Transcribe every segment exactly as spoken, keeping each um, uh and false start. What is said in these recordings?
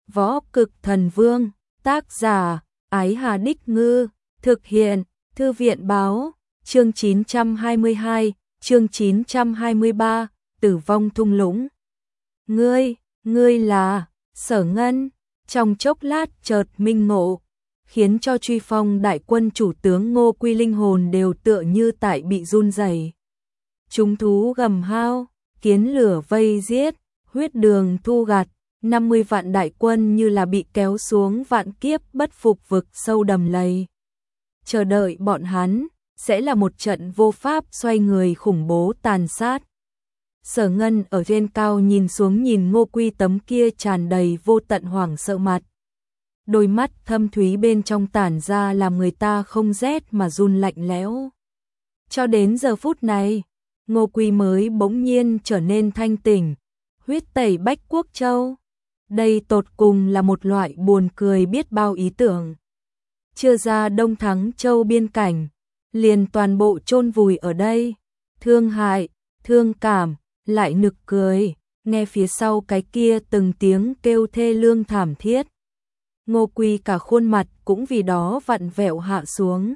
Võ Cực Thần Vương, tác giả, Ái Hà Đích Ngư, thực hiện, Thư viện Báo, chương chín trăm hai mươi hai, chương chín trăm hai mươi ba, Tử vong thung lũng. Ngươi, ngươi là, Sở Ngân, trong chốc lát chợt minh ngộ, khiến cho truy phong đại quân chủ tướng Ngô Quy linh hồn đều tựa như tại bị run rẩy. Chúng thú gầm hao, kiến lửa vây giết, huyết đường thu gặt, năm mươi vạn đại quân như là bị kéo xuống vạn kiếp bất phục vực sâu đầm lầy. Chờ đợi bọn hắn, sẽ là một trận vô pháp xoay người khủng bố tàn sát. Sở Ngân ở trên cao nhìn xuống nhìn Ngô Quy tấm kia tràn đầy vô tận hoảng sợ mặt. Đôi mắt thâm thúy bên trong tản ra làm người ta không rét mà run lạnh lẽo. Cho đến giờ phút này, Ngô Quy mới bỗng nhiên trở nên thanh tỉnh, huyết tẩy Bách Quốc Châu. Đây tột cùng là một loại buồn cười biết bao ý tưởng. Chưa ra Đông Thắng Châu biên cảnh, liền toàn bộ chôn vùi ở đây. Thương hại, thương cảm, lại nực cười, nghe phía sau cái kia từng tiếng kêu thê lương thảm thiết. Ngô Quy cả khuôn mặt cũng vì đó vặn vẹo hạ xuống.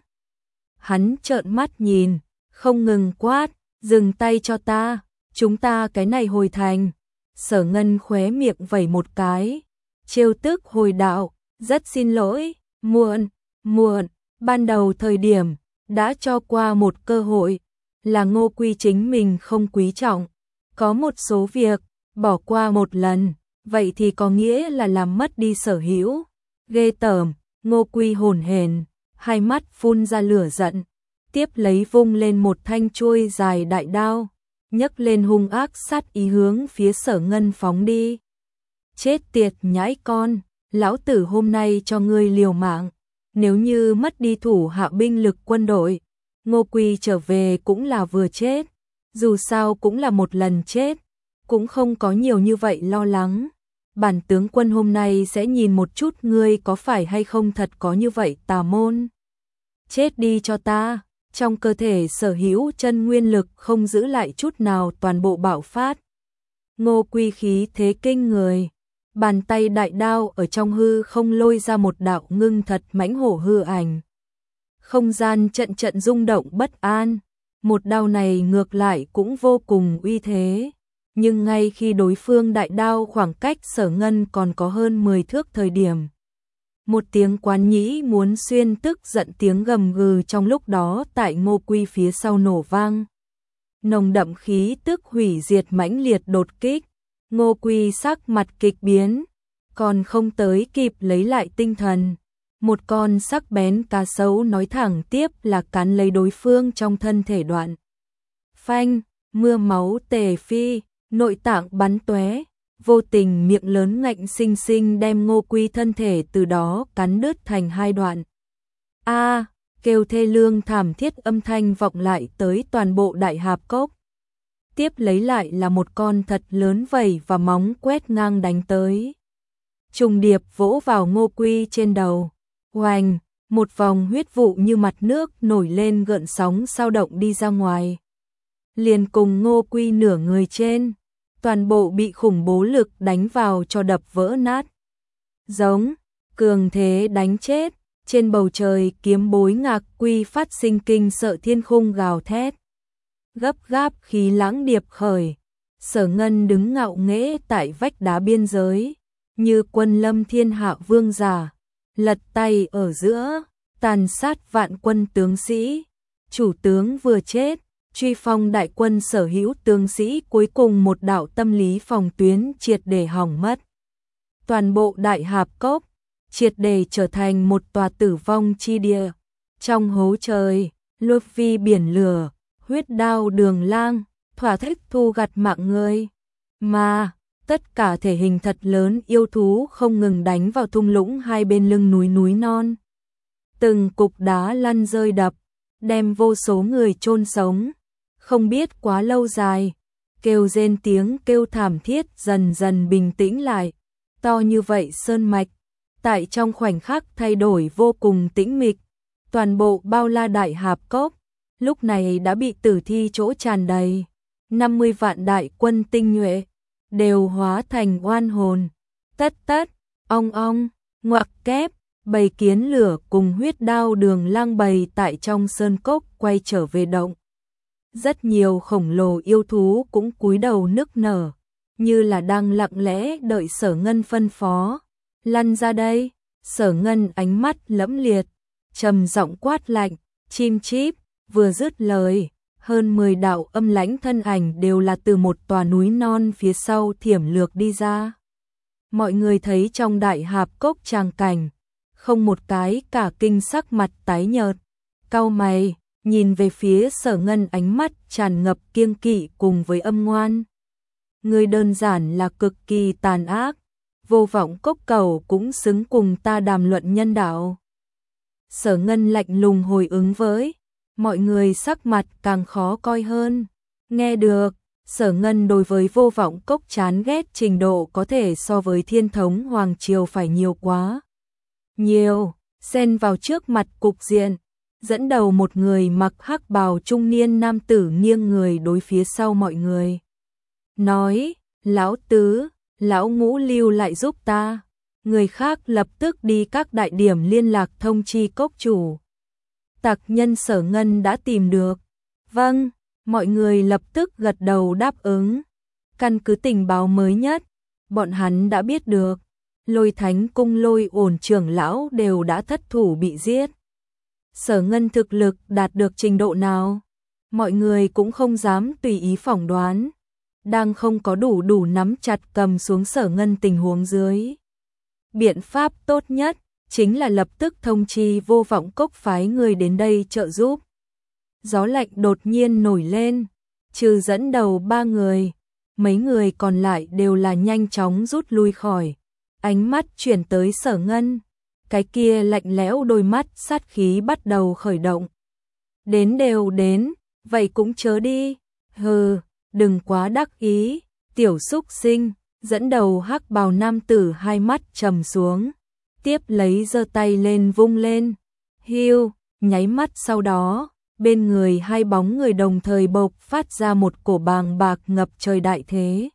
Hắn trợn mắt nhìn, không ngừng quát, dừng tay cho ta, chúng ta cái này hồi thành. Sở Ngân khóe miệng vẩy một cái, trêu tức hồi đạo, rất xin lỗi, muộn, muộn, ban đầu thời điểm, đã cho qua một cơ hội, là Ngô Quy chính mình không quý trọng, có một số việc, bỏ qua một lần, vậy thì có nghĩa là làm mất đi sở hữu. Ghê tởm, Ngô Quy hổn hển, hai mắt phun ra lửa giận, tiếp lấy vung lên một thanh chuôi dài đại đao, nhấc lên hung ác sát ý hướng phía Sở Ngân phóng đi. Chết tiệt nhãi con, lão tử hôm nay cho ngươi liều mạng, nếu như mất đi thủ hạ binh lực quân đội, Ngô Quy trở về cũng là vừa chết, dù sao cũng là một lần chết, cũng không có nhiều như vậy lo lắng. Bản tướng quân hôm nay sẽ nhìn một chút ngươi có phải hay không thật có như vậy tà môn. Chết đi cho ta, trong cơ thể sở hữu chân nguyên lực không giữ lại chút nào toàn bộ bạo phát. Ngô Quy khí thế kinh người, bàn tay đại đao ở trong hư không lôi ra một đạo ngưng thật mãnh hổ hư ảnh. Không gian trận trận rung động bất an, một đao này ngược lại cũng vô cùng uy thế. Nhưng ngay khi đối phương đại đao khoảng cách Sở Ngân còn có hơn mười thước thời điểm, một tiếng quán nhĩ muốn xuyên tức giận tiếng gầm gừ trong lúc đó tại Ngô Quy phía sau nổ vang. Nồng đậm khí tức hủy diệt mãnh liệt đột kích, Ngô Quy sắc mặt kịch biến, còn không tới kịp lấy lại tinh thần. Một con sắc bén cá sấu nói thẳng tiếp là cắn lấy đối phương trong thân thể đoạn. Phanh, mưa máu tề phi, nội tạng bắn tóe, vô tình miệng lớn ngạnh xinh xinh đem Ngô Quy thân thể từ đó cắn đứt thành hai đoạn. A, kêu thê lương thảm thiết âm thanh vọng lại tới toàn bộ Đại Hạp Cốc. Tiếp lấy lại là một con thật lớn vẩy và móng quét ngang đánh tới. Trùng điệp vỗ vào Ngô Quy trên đầu. Oành, một vòng huyết vụ như mặt nước nổi lên gợn sóng sao động đi ra ngoài. Liền cùng Ngô Quy nửa người trên, toàn bộ bị khủng bố lực đánh vào cho đập vỡ nát. Giống, cường thế đánh chết, trên bầu trời kiếm bối Ngạc Quy phát sinh kinh sợ thiên khung gào thét. Gấp gáp khí lãng điệp khởi, Sở Ngân đứng ngạo nghễ tại vách đá biên giới, như quân lâm thiên hạ vương giả, lật tay ở giữa, tàn sát vạn quân tướng sĩ, chủ tướng vừa chết. Truy phong đại quân sở hữu tướng sĩ cuối cùng một đạo tâm lý phòng tuyến triệt để hỏng mất. Toàn bộ Đại Hạp Cốc triệt để trở thành một tòa tử vong chi địa. Trong hố trời, lôi vi biển lửa, huyết đao đường lang, thỏa thích thu gặt mạng người. Mà, tất cả thể hình thật lớn yêu thú không ngừng đánh vào thung lũng hai bên lưng núi núi non. Từng cục đá lăn rơi đập, đem vô số người chôn sống. Không biết quá lâu dài, kêu rên tiếng kêu thảm thiết dần dần bình tĩnh lại, to như vậy sơn mạch, tại trong khoảnh khắc thay đổi vô cùng tĩnh mịch, toàn bộ bao la Đại Hạp Cốc, lúc này đã bị tử thi chỗ tràn đầy, năm mươi vạn đại quân tinh nhuệ, đều hóa thành oan hồn, tất tất, Ong ong, ngoặc kép, bầy kiến lửa cùng huyết đao đường lang bầy tại trong sơn cốc quay trở về động. Rất nhiều khổng lồ yêu thú cũng cúi đầu nức nở, như là đang lặng lẽ đợi Sở Ngân phân phó. Lăn ra đây, Sở Ngân ánh mắt lẫm liệt, trầm giọng quát lạnh, chim chíp, vừa dứt lời, hơn mười đạo âm lãnh thân ảnh đều là từ một tòa núi non phía sau thiểm lược đi ra. Mọi người thấy trong đại hạp cốc tràng cảnh, không một cái cả kinh sắc mặt tái nhợt, cau mày, nhìn về phía Sở Ngân ánh mắt tràn ngập kiêng kỵ cùng với âm ngoan. Người đơn giản là cực kỳ tàn ác, vô vọng cốc cầu cũng xứng cùng ta đàm luận nhân đạo. Sở Ngân lạnh lùng hồi ứng với, mọi người sắc mặt càng khó coi hơn. Nghe được, Sở Ngân đối với vô vọng cốc chán ghét trình độ có thể so với Thiên Thống Hoàng Triều phải nhiều quá. Nhiều, xen vào trước mặt cục diện, dẫn đầu một người mặc hắc bào trung niên nam tử nghiêng người đối phía sau mọi người. Nói, lão tứ, lão ngũ lưu lại giúp ta. Người khác lập tức đi các đại điểm liên lạc thông chi cốc chủ. Tặc nhân Sở Ngân đã tìm được. Vâng, mọi người lập tức gật đầu đáp ứng. Căn cứ tình báo mới nhất, bọn hắn đã biết được. Lôi Thánh Cung Lôi Ổn trưởng lão đều đã thất thủ bị giết. Sở Ngân thực lực đạt được trình độ nào? Mọi người cũng không dám tùy ý phỏng đoán. Đang không có đủ đủ nắm chặt cầm xuống Sở Ngân tình huống dưới. Biện pháp tốt nhất chính là lập tức thông chi vô vọng cốc phái người đến đây trợ giúp. Gió lạnh đột nhiên nổi lên, trừ dẫn đầu ba người, mấy người còn lại đều là nhanh chóng rút lui khỏi. Ánh mắt chuyển tới Sở Ngân, cái kia lạnh lẽo đôi mắt sát khí bắt đầu khởi động. Đến đều đến, vậy cũng chớ đi, hừ, đừng quá đắc ý, tiểu xúc sinh. Dẫn đầu hắc bào nam tử hai mắt trầm xuống, tiếp lấy giơ tay lên vung lên, hiu, nháy mắt sau đó, bên người hai bóng người đồng thời bộc phát ra một cổ bàng bạc ngập trời đại thế.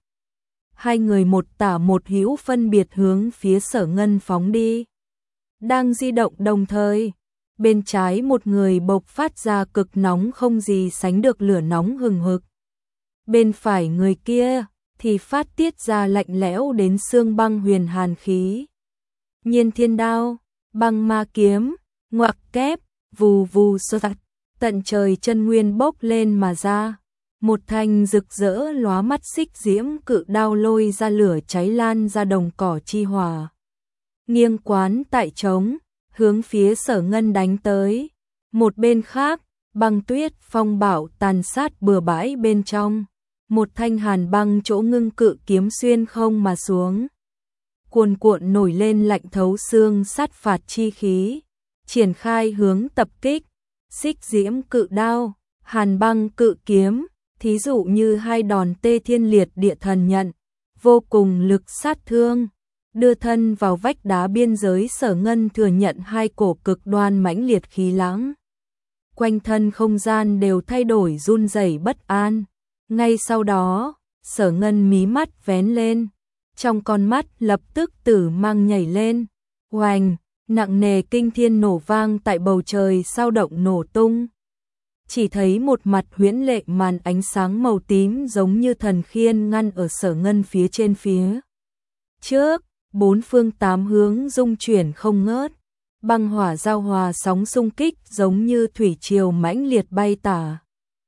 Hai người một tả một hữu phân biệt hướng phía Sở Ngân phóng đi. Đang di động đồng thời, bên trái một người bộc phát ra cực nóng không gì sánh được lửa nóng hừng hực. Bên phải người kia thì phát tiết ra lạnh lẽo đến xương băng huyền hàn khí. Nhiên thiên đao, băng ma kiếm, ngoặc kép, vù vù sơ tạch, tận trời chân nguyên bốc lên mà ra. Một thanh rực rỡ lóa mắt xích diễm cự đao lôi ra lửa cháy lan ra đồng cỏ chi hòa. Nghiêng quán tại trống, hướng phía Sở Ngân đánh tới. Một bên khác, băng tuyết phong bạo tàn sát bừa bãi bên trong. Một thanh hàn băng chỗ ngưng cự kiếm xuyên không mà xuống. Cuồn cuộn nổi lên lạnh thấu xương sát phạt chi khí. Triển khai hướng tập kích. Xích diễm cự đao, hàn băng cự kiếm, thí dụ như hai đòn tê thiên liệt địa thần nhận. Vô cùng lực sát thương. Đưa thân vào vách đá biên giới Sở Ngân thừa nhận hai cổ cực đoan mãnh liệt khí lãng. Quanh thân không gian đều thay đổi run rẩy bất an. Ngay sau đó, Sở Ngân mí mắt vén lên, trong con mắt lập tức tử mang nhảy lên, oành, nặng nề kinh thiên nổ vang tại bầu trời sao động nổ tung. Chỉ thấy một mặt huyễn lệ màn ánh sáng màu tím giống như thần khiên ngăn ở Sở Ngân phía trên phía trước, bốn phương tám hướng rung chuyển không ngớt, băng hỏa giao hòa sóng xung kích giống như thủy triều mãnh liệt bay tả.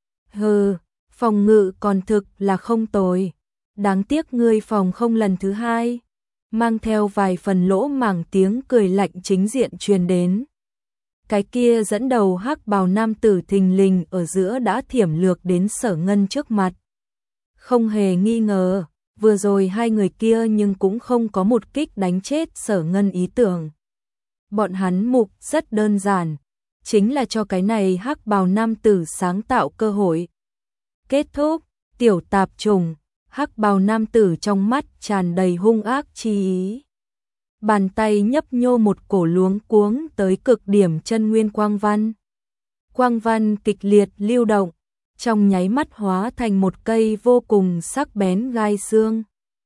Hừ, phòng ngự còn thực là không tồi, đáng tiếc ngươi phòng không lần thứ hai. Mang theo vài phần lỗ mảng tiếng cười lạnh chính diện truyền đến. Cái kia dẫn đầu hắc bào nam tử thình lình ở giữa đã thiểm lược đến Sở Ngân trước mặt. Không hề nghi ngờ, vừa rồi hai người kia nhưng cũng không có một kích đánh chết Sở Ngân ý tưởng. Bọn hắn mục rất đơn giản, chính là cho cái này hắc bào nam tử sáng tạo cơ hội. Kết thúc, tiểu tạp trùng, hắc bào nam tử trong mắt tràn đầy hung ác chi ý. Bàn tay nhấp nhô một cổ luống cuống tới cực điểm chân nguyên quang văn. Quang văn kịch liệt lưu động, trong nháy mắt hóa thành một cây vô cùng sắc bén gai xương.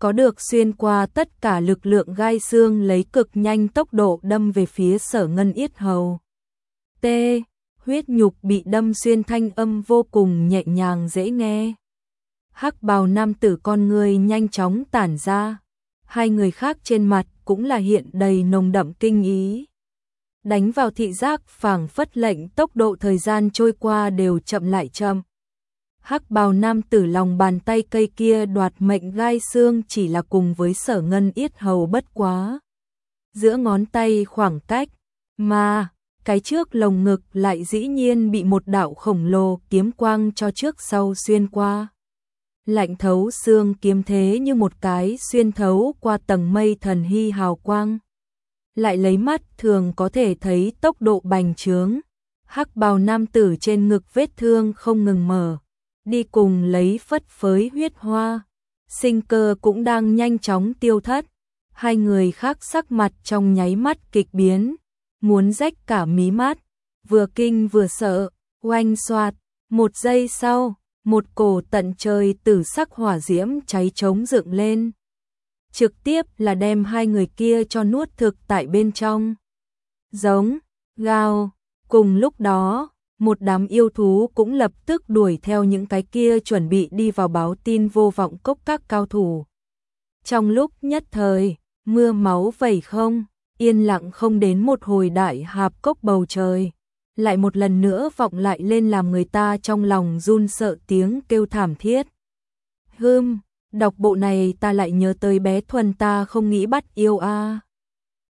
có được xuyên qua tất cả lực lượng gai xương lấy cực nhanh tốc độ đâm về phía Sở Ngân yết hầu. T. Huyết nhục bị đâm xuyên thanh âm vô cùng nhẹ nhàng dễ nghe. Hắc bào nam tử con người nhanh chóng tản ra. Hai người khác trên mặt cũng là hiện đầy nồng đậm kinh ý. Đánh vào thị giác phảng phất lệnh tốc độ thời gian trôi qua đều chậm lại chậm. Hắc bào nam tử lòng bàn tay cây kia đoạt mệnh gai xương chỉ là cùng với Sở Ngân yết hầu bất quá. Giữa ngón tay khoảng cách, mà cái trước lồng ngực lại dĩ nhiên bị một đạo khổng lồ kiếm quang cho trước sau xuyên qua. Lạnh thấu xương kiếm thế như một cái xuyên thấu qua tầng mây thần hy hào quang. Lại lấy mắt thường có thể thấy tốc độ bành trướng. Hắc bào nam tử trên ngực vết thương không ngừng mở. Đi cùng lấy phất phới huyết hoa. Sinh cơ cũng đang nhanh chóng tiêu thất. Hai người khác sắc mặt trong nháy mắt kịch biến. Muốn rách cả mí mắt. Vừa kinh vừa sợ. Oanh xoạt. Một giây sau. Một cổ tận trời tử sắc hỏa diễm cháy trống dựng lên. Trực tiếp là đem hai người kia cho nuốt thực tại bên trong. Giống, gào, cùng lúc đó, một đám yêu thú cũng lập tức đuổi theo những cái kia chuẩn bị đi vào báo tin vô vọng cốc các cao thủ. Trong lúc nhất thời, mưa máu vẩy không, yên lặng không đến một hồi đại hạp cốc bầu trời. Lại một lần nữa vọng lại lên làm người ta trong lòng run sợ tiếng kêu thảm thiết. Hưm, đọc bộ này ta lại nhớ tới bé Thuần ta không nghĩ bắt yêu a. À.